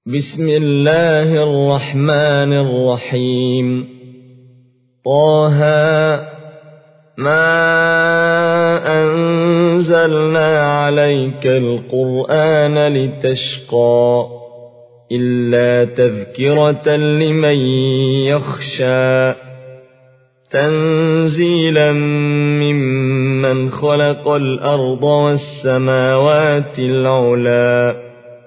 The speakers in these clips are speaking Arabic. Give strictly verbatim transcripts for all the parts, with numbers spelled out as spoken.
بسم الله الرحمن الرحيم. طه ما أنزلنا عليك القرآن لتشقى إلا تذكرة لمن يخشى تنزيلا ممن خلق الأرض والسماوات العلى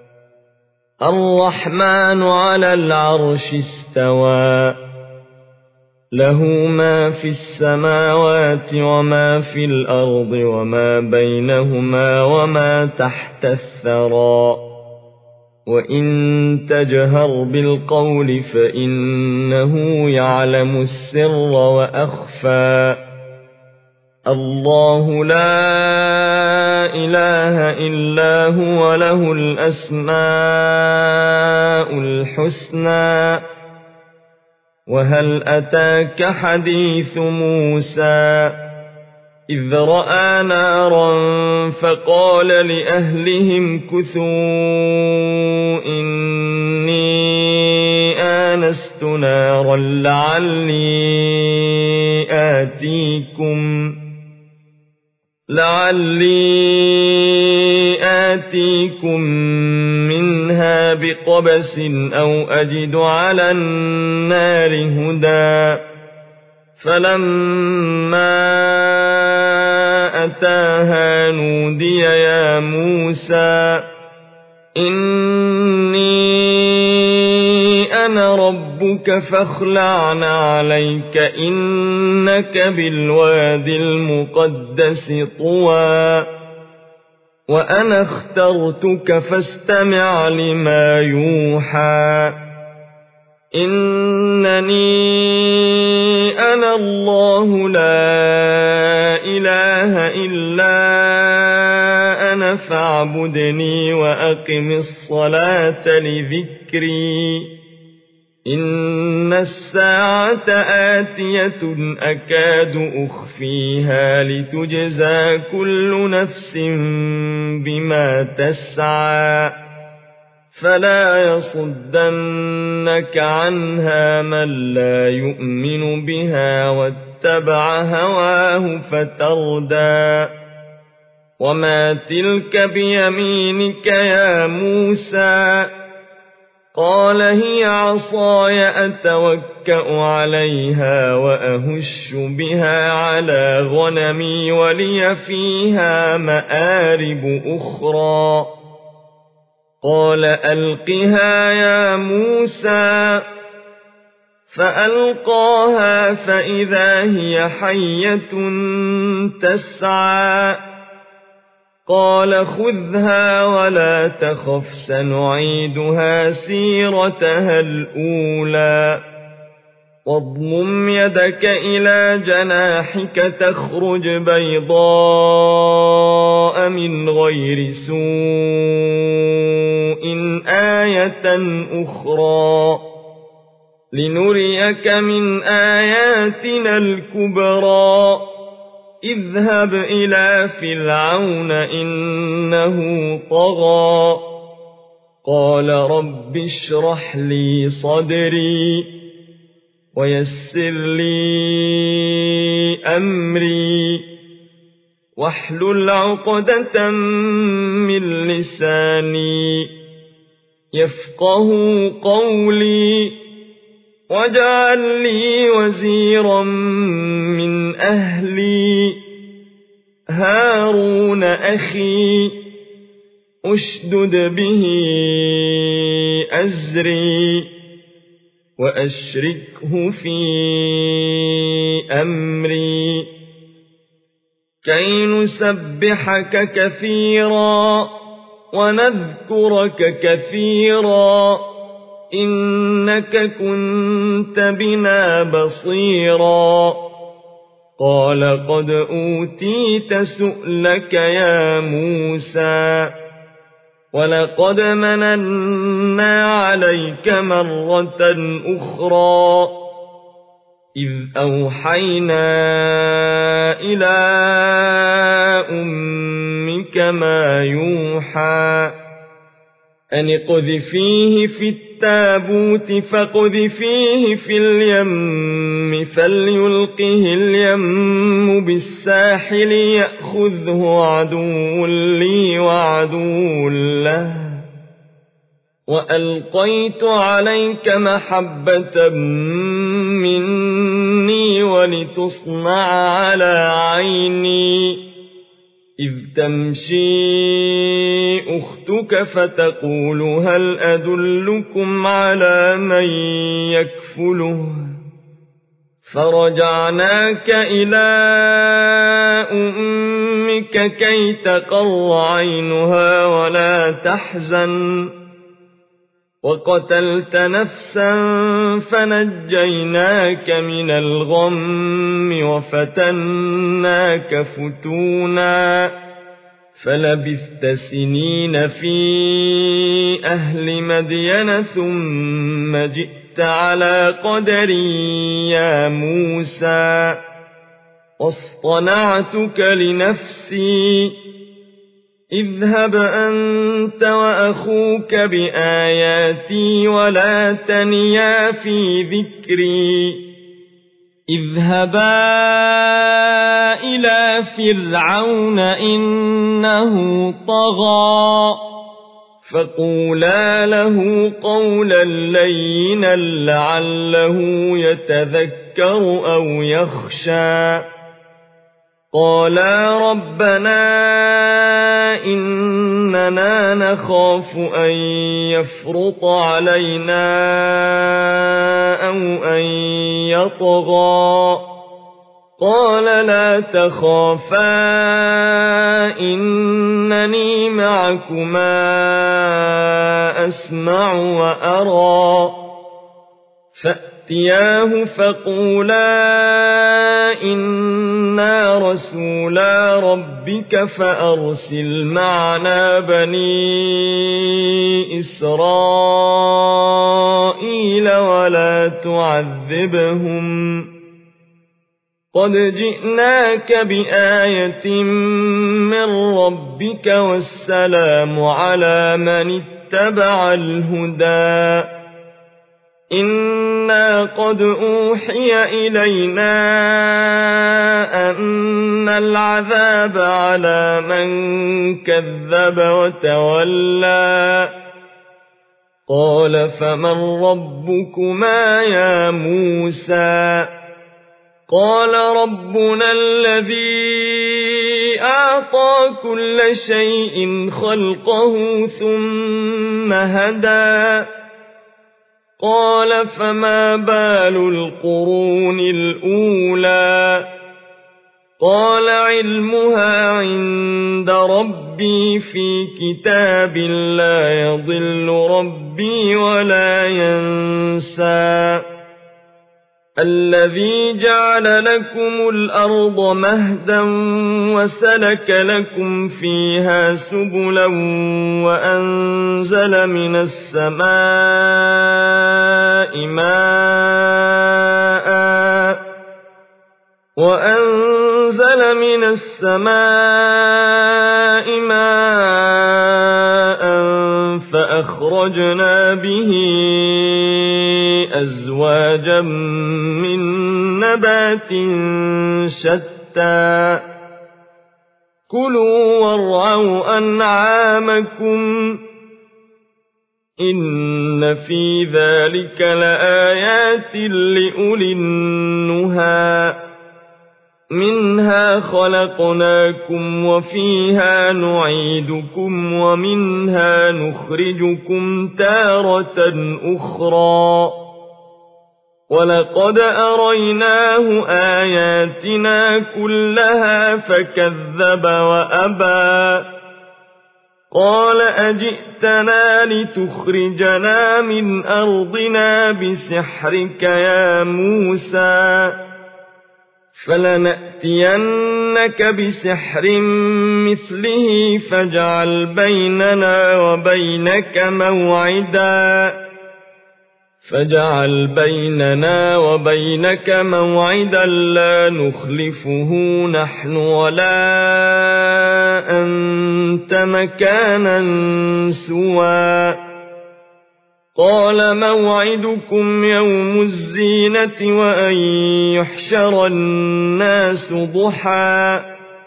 الرحمن على العرش استوى له ما في السماوات وما في الأرض وما بينهما وما تحت الثرى وإن تجهر بالقول فإنه يعلم السر وأخفى الله لا إله إلا هو له الأسماء الحسنى وهل أتاك حديث موسى إذ رأى نارا فقال لأهلهم كثوا إني آنست نارا لعلي آتيكم لعلي آتيكم منها بقبس أو أجد على النار هدى فلما أتاها نودي يا موسى إني أنا ربك فاخلع عليك إنك بالوادي المقدس طوى وأنا اخترتك فاستمع لما يوحى إنني أنا الله لا إله إلا أنا فاعبدني وأقم الصلاة لذكري إن الساعة آتية أكاد أخفيها لتجزى كل نفس بما تسعى فلا يصدنك عنها من لا يؤمن بها واتبع هواه فتردى وما تلك بيمينك يا موسى قال هي عصاي أتوكأ عليها وأهش بها على غنمي ولي فيها مآرب أخرى قال ألقها يا موسى فألقاها فإذا هي حية تسعى قال خذها ولا تخف سنعيدها سيرتها الأولى واضمم يدك إلى جناحك تخرج بيضاء من غير سوء آية أخرى لنريك من آياتنا الكبرى اذهب إلى فرعون إنه طغى قال رب اشرح لي صدري ويسر لي أمري واحلل عقدة من لساني يفقه قولي واجعل لي وزيرا من أهلي هارون أخي أشدد به أزري وأشركه في أمري كي نسبحك كثيرا ونذكرك كثيرا إنك كنت بنا بصيرا قال قد أوتيت سؤلك يا موسى ولقد مننا عليك مرة أخرى إذ أوحينا إلى أمك ما يوحى أن اقذفيه في التابوت فاقذفيه في اليم فليلقه اليم بالساحل يأخذه عدو لي وعدو له وألقيت عليك محبة مني ولتصنع على عيني إذ تمشي أختك فتقول هل أدلكم على من يكفله فرجعناك إلى أمك كي تقر عينها ولا تحزن وقتلت نفسا فنجيناك من الغم وفتناك فتونا فلبثت سنين في أهل مدين ثم جئت على قدري يا موسى واصطنعتك لنفسي اذهب أنت وأخوك بآياتي ولا تنيا في ذكري اذهبا إلى فرعون إنه طغى فقولا له قولا لينا لعله يتذكر أو يخشى قالا ربنا إننا نخاف أن يفرط علينا أو أن يطغى قال لا تخافا إنني معكما أسمع وأرى فأتياه فقولا إنا رسولا ربك فأرسل معنا بني إسرائيل ولا تعذبهم قد جئناك بآية من ربك والسلام على من اتبع الهدى إنا قد أوحي إلينا أن العذاب على من كذب وتولى قال فمن ربكما يا موسى قال ربنا الذي أعطى كل شيء خلقه ثم هدى قال فما بال القرون الأولى قال علمها عند ربي في كتاب لا يضل ربي ولا ينسى الذي جعل لكم الأرض مهدا وسلك لكم فيها سبلا وأنزل من السماء ماء وأنزل من السماء ماء فأخرجنا به أزواجا من نبات شتى كلوا وارعوا أنعامكم إن في ذلك لآيات لأولي النهى منها خلقناكم وفيها نعيدكم ومنها نخرجكم تارة أخرى ولقد أريناه آياتنا كلها فكذب وأبى قال أجئتنا لتخرجنا من أرضنا بسحرك يا موسى فلنأتينك بسحر مثله فاجعل بيننا وبينك موعدا فاجعل بيننا وبينك موعدا لا نخلفه نحن ولا أنت مكانا سوى قال موعدكم يوم الزينة وأن يحشر الناس ضحى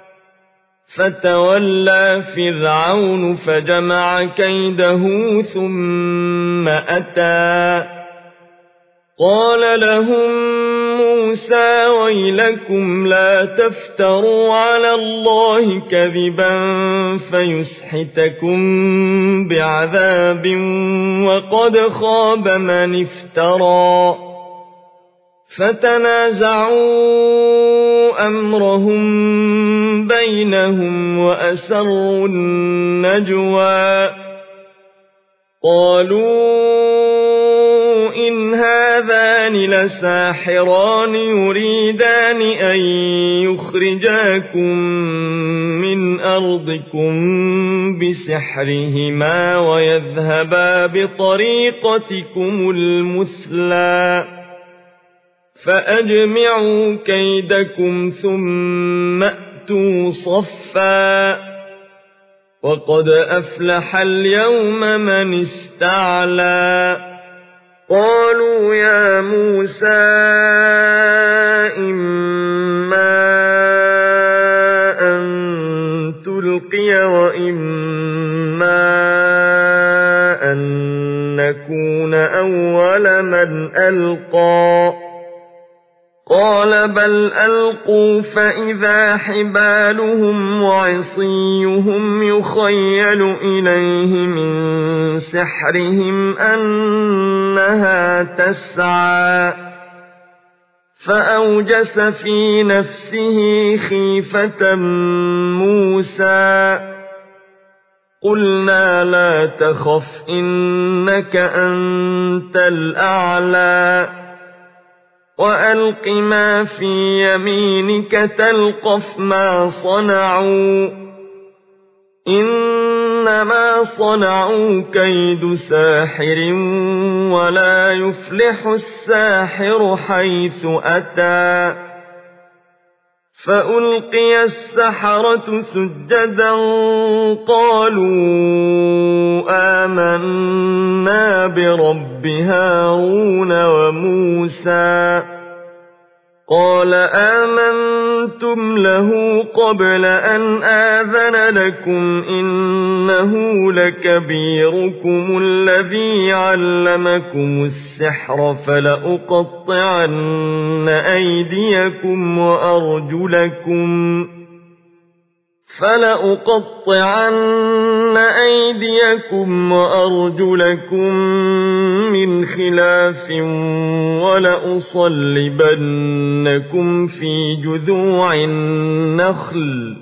فتولى فرعون فجمع كيده ثم أتى قال لهم موسى ويلكم لا تفتروا على الله كذبا فيسحتكم بعذاب وقد خاب من افترى فتنازعوا أمرهم بينهم وأسروا النجوى قالوا إن هذان لساحران يريدان أن يخرجاكم من أرضكم بسحرهما ويذهبا بطريقتكم المثلى فأجمعوا كيدكم ثم أتوا صفا وقد أفلح اليوم من استعلى قالوا يا موسى إما أن تلقي وإما أن نكون أول من ألقى قال بل ألقوا فإذا حبالهم وعصيهم يخيل إليه من سحرهم أنها تسعى فأوجس في نفسه خيفة موسى قلنا لا تخف إنك أنت الأعلى وألق ما في يمينك تلقف ما صنعوا إنما صنعوا كيد ساحر ولا يفلح الساحر حيث أتى فألقي السحرة سجدا قالوا آمنا برب هارون وموسى قال آمنتم له قبل أن آذن لكم إنه لكبيركم الذي علمكم السحر فلأقطعن أيديكم وأرجلكم فلأقطعن أيديكم وأرجلكم من خلاف ولأصلبنكم في جذوع النخل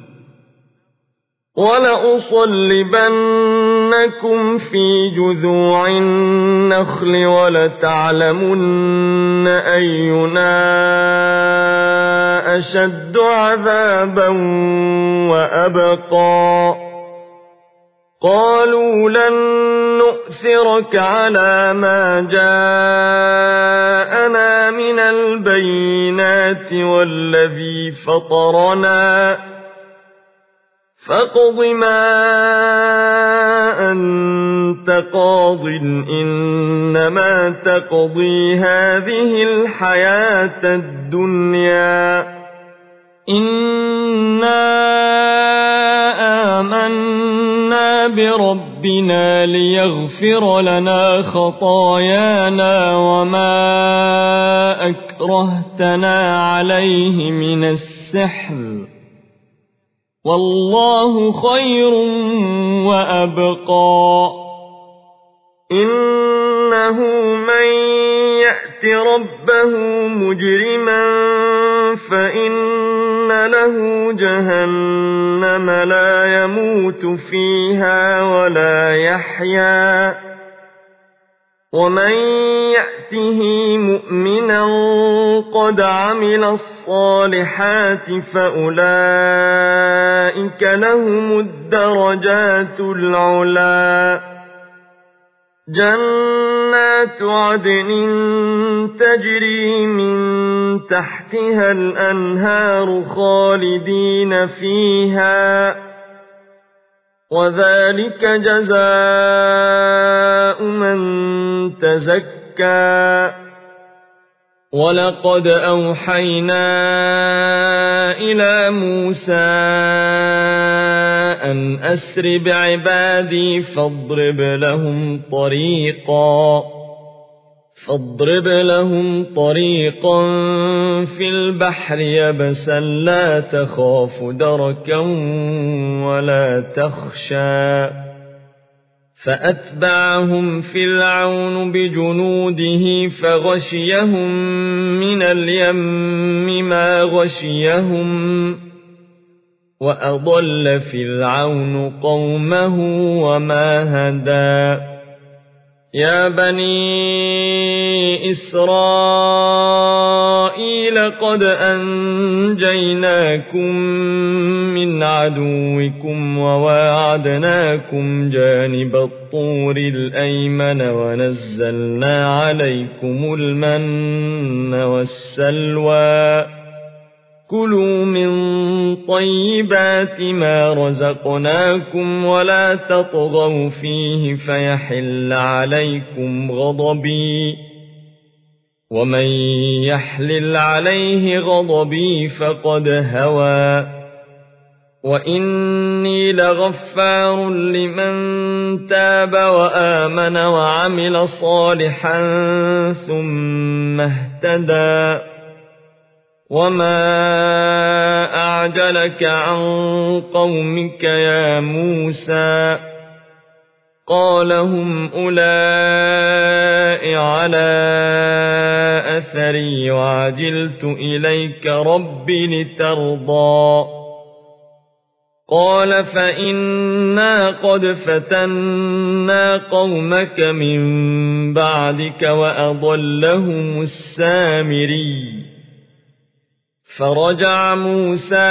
ولأصلبنكم في جذوع النخل ولتعلمن أينا أشد عذابا وأبقى قالوا لن نؤثرك على ما جاءنا من البينات والذي فطرنا فاقض ما أنت قاض إنما تقضي هذه الحياة الدنيا إنا آمنا بربنا ليغفر لنا خطايانا وما أكرهتنا عليه من السحر والله خير وأبقى إنه من يأت ربه مجرما فإن له جهنم لا يموت فيها ولا يحيا ومن يأته مؤمنا قد عمل الصالحات فأولئك لهم الدرجات العلى جنات عدن تجري من تحتها الأنهار خالدين فيها وذلك جزاء من تزكى ولقد أوحينا إلى موسى أن أسر بعبادي فاضرب لهم طريقا فاضرب لهم طريقا في البحر يبسا لا تخاف دركا ولا تخشى فأتبعهم فرعون بجنوده فغشيهم من اليم ما غشيهم وأضل فرعون قومه وما هدى يا بني إسرائيل قد أنجيناكم من عدوكم وواعدناكم جانب الطور الأيمن ونزلنا عليكم المن والسلوى كلوا من طيبات ما رزقناكم ولا تطغوا فيه فيحل عليكم غضبي ومن يحلل عليه غضبي فقد هوى وإني لغفار لمن تاب وآمن وعمل صالحا ثم اهتدى وما أعجلك عن قومك يا موسى قال هم أولئك على أثري وعجلت إليك رب لترضى قال فإنا قد فتنا قومك من بعدك وأضلهم السامري فرجع موسى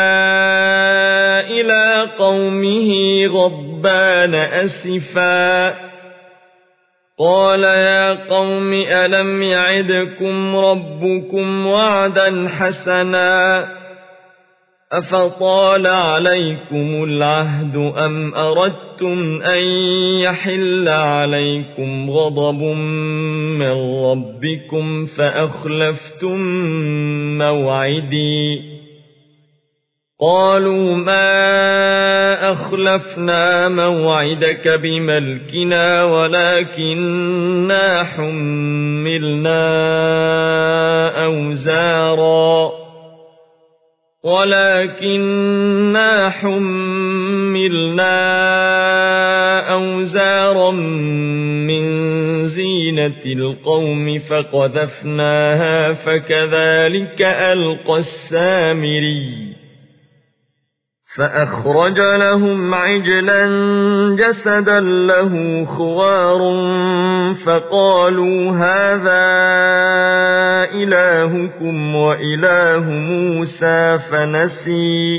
إلى قومه غضبان أسفا قال يا قوم ألم يعدكم ربكم وعدا حسنا أفطال عليكم العهد أم أردتم أن يحل عليكم غضب من ربكم فأخلفتم موعدي قالوا ما أخلفنا موعدك بملكنا ولكننا حملنا أوزارا ولكننا حملنا أوزارا من زينة القوم فقذفناها فكذلك ألقى السامري فأخرج لهم عجلا جسدا له خوار فقالوا هذا إلهكم وإله موسى فنسي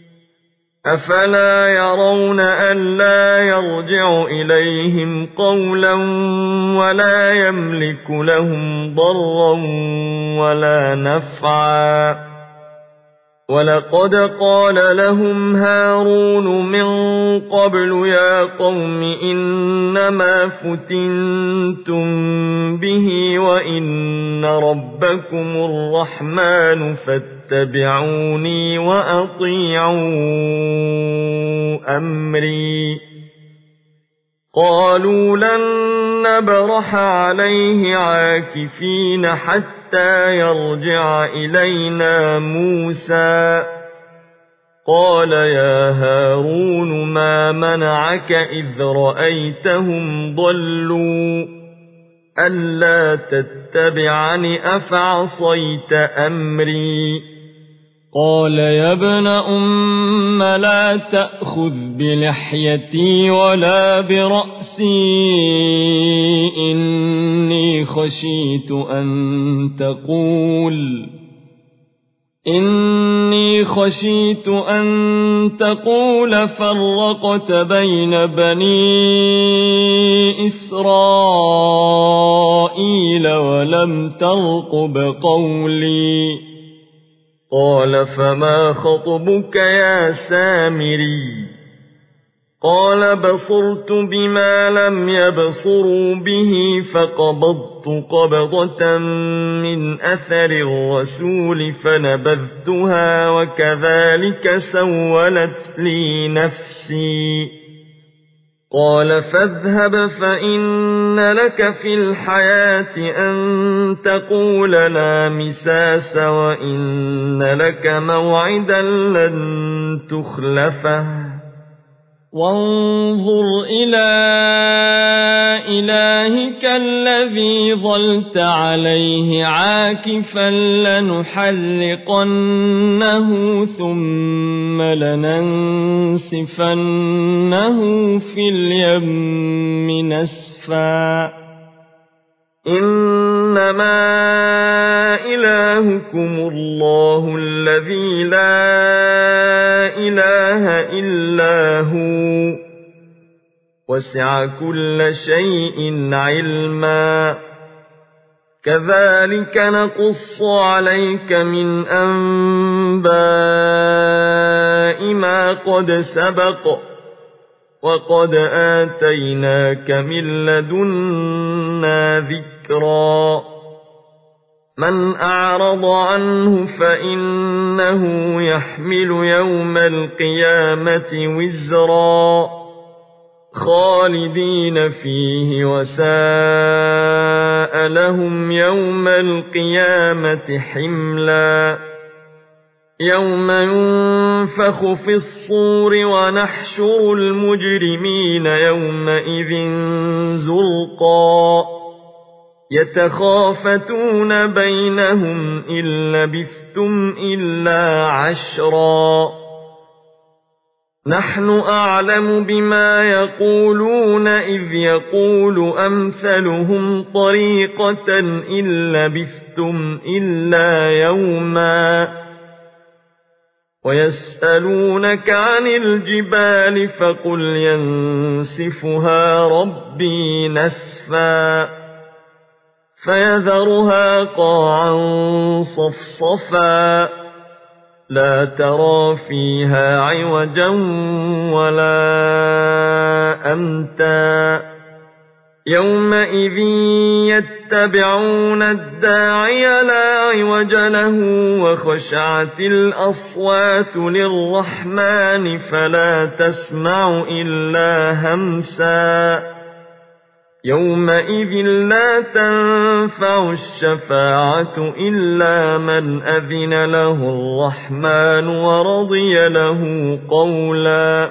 أفلا يرون ألا يرجع إليهم قولا ولا يملك لهم ضرا ولا نفعا ولقد قال لهم هارون من قبل يا قوم إنما فتنتم به وإن ربكم الرحمن فاتبعوني وأطيعوا أمري قالوا لن نبرح عليه عاكفين حتى يرجع إلينا موسى قال يا هارون ما منعك إذ رأيتهم ضلوا ألا تتبعني أفعصيت أمري قال يا ابن أم لا تأخذ بلحيتي ولا برأسي إني خشيت أن تقول إني خشيت أن تقول فرقت بين بني إسرائيل ولم ترقب قولي قال فما خطبك يا سامري قال بصرت بما لم يبصروا به فقبضت قبضة من أثر الرسول فنبذتها وكذلك سولت لي نفسي قال فاذهب فإن لك في الحياة أن تقول لا مساس وإن لك موعدا لن تخلفه وانظر إلى إلهك الذي ظلت عليه عاكفا لنحرقنه ثم لننسفنه في اليم نسفا إنما إلهكم الله الذي لا إله إلا هو وسع كل شيء علما كذلك نقص عليك من أنباء ما قد سبق وقد آتيناك من لدنا ذكرا من أعرض عنه فإنه يحمل يوم القيامة وزرا خالدين فيه وساء لهم يوم القيامة حملا يوم ينفخ في الصور ونحشر المجرمين يومئذ زرقا يتخافتون بينهم إن لبثتم إلا عشرا نحن أعلم بما يقولون إذ يقول أمثلهم طريقة إن لبثتم إلا يوما ويسألونك عن الجبال فقل ينسفها ربي نسفا فيذرها قاعا صفصفا لا ترى فيها عوجا ولا أمتا يومئذ يتبعون الداعي لا عوج له وخشعت الأصوات للرحمن فلا تسمع إلا همسا يومئذ لا تنفع الشفاعة إلا من أذن له الرحمن ورضي له قولا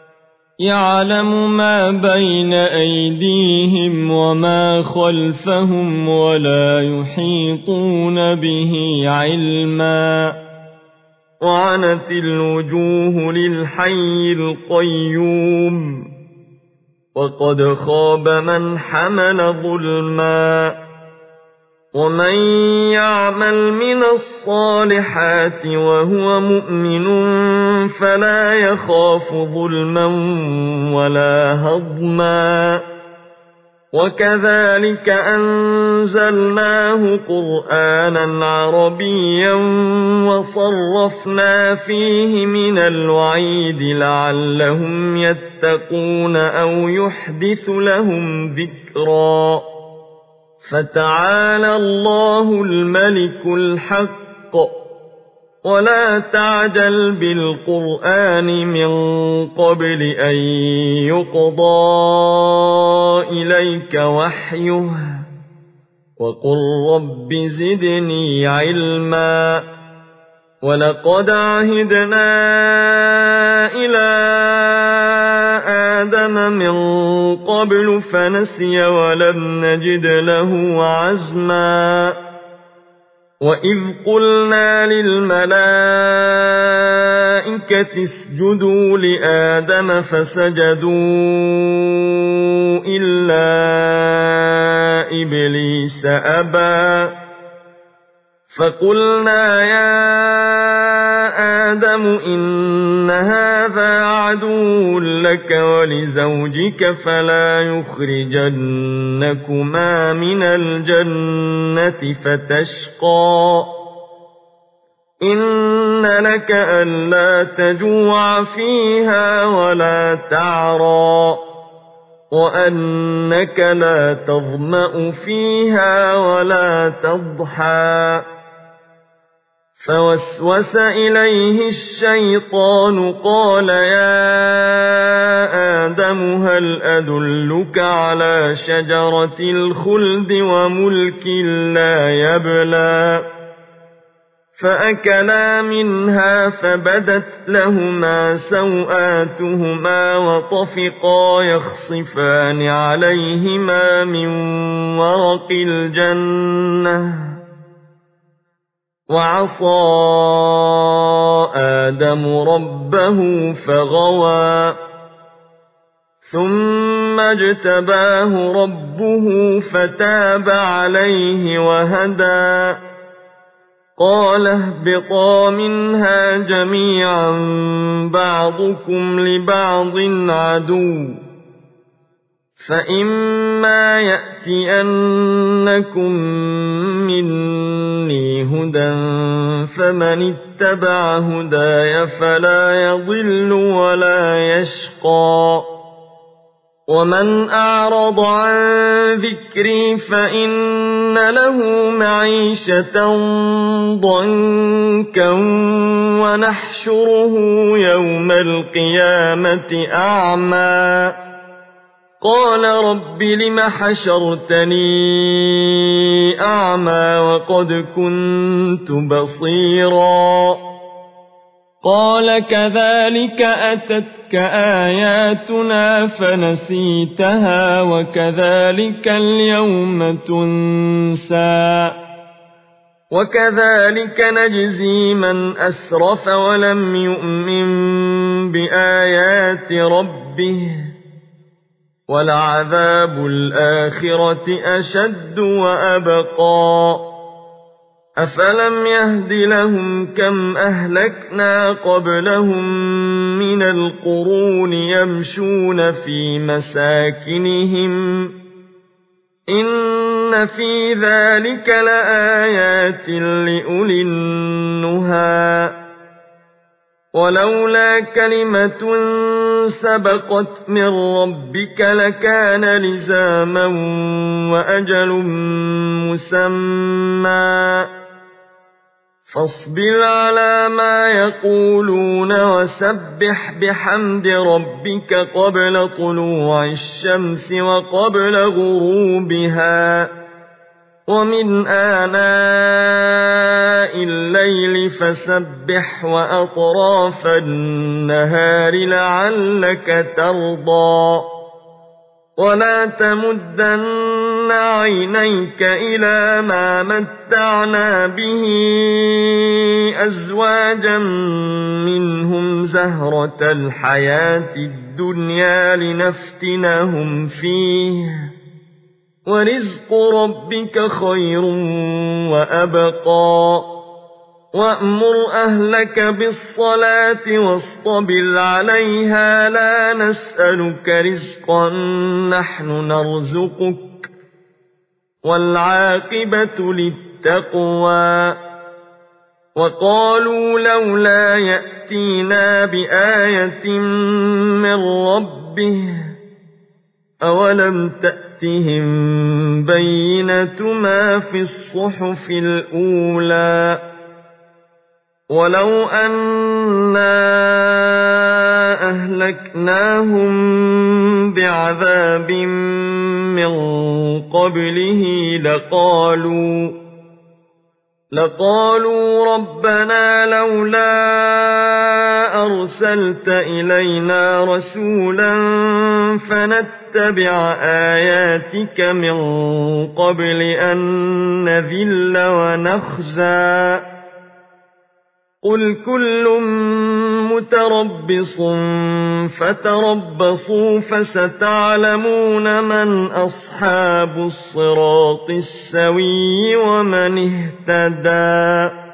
يعلم ما بين أيديهم وما خلفهم ولا يحيطون به علما وعنت الوجوه للحي القيوم وقد خاب من حمل ظلما ومن يعمل من الصالحات وهو مؤمن فلا يخاف ظلما ولا هضما وكذلك أنزلناه قرآنا عربيا وصرفنا فيه من الوعيد لعلهم يتقون أو يحدث لهم ذكرا فتعالى الله الملك الحق ولا تعجل بالقرآن من قبل أن يقضى إليك وحيه وقل رب زدني علما ولقد عهدنا إلى آدم من قبل فنسي ولم نجد له عزما وإذ قلنا للملائكة اسجدوا لآدم فسجدوا إلا إبليس أبى فقلنا يا آدم إن هذا عدو لك ولزوجك فلا يخرجنكما من الجنة فتشقى إن لك ألا تجوع فيها ولا تعرى وأنك لا تظمأ فيها ولا تضحى فوسوس إليه الشيطان قال يا آدم هل أدلك على شجرة الخلد وملك لا يبلى فأكلا منها فبدت لهما سوآتهما وطفقا يخصفان عليهما من ورق الجنة وعصى آدم ربه فغوى ثم اجتباه ربه فتاب عليه وهدى قال اهبطا منها جميعا بعضكم لبعض عدو فإما يأتينكم مني هدى فمن اتبع هداي فلا يضل ولا يشقى ومن أعرض عن ذكري فإن له معيشة ضنكا ونحشره يوم القيامة أعمى قال رب لم حشرتني أعمى وقد كنت بصيرا قال كذلك أتتك آياتنا فنسيتها وكذلك اليوم تنسى وكذلك نجزي من أسرف ولم يؤمن بآيات ربه ولعذاب الآخرة أشد وأبقى أفلم يهد لهم كم أهلكنا قبلهم من القرون يمشون في مساكنهم إن في ذلك لآيات لأولي النهى ولولا كلمة سبقت من ربك لكان لزاما وأجل مسمى فاصبر على ما يقولون وسبح بحمد ربك قبل طلوع الشمس وقبل غروبها ومن آناء الليل فسبح وأطراف النهار لعلك ترضى ولا تمدن عينيك إلى ما متعنا به أزواجا منهم زهرة الحياة الدنيا لنفتنهم فيه ورزق ربك خير وأبقى وأمر أهلك بالصلاة واصطبر عليها لا نسألك رزقا نحن نرزقك والعاقبة للتقوى وقالوا لولا يأتينا بآية من ربه أولم تأتهم بينة ما في الصحف الأولى ولو أنا أهلكناهم بعذاب من قبله لقالوا لقالوا ربنا لولا أرسلت إلينا رسولا فنتبع آياتك من قبل أن نذل ونخزى قل كل متربص فتربصوا فستعلمون من أصحاب الصراط السوي ومن اهتدى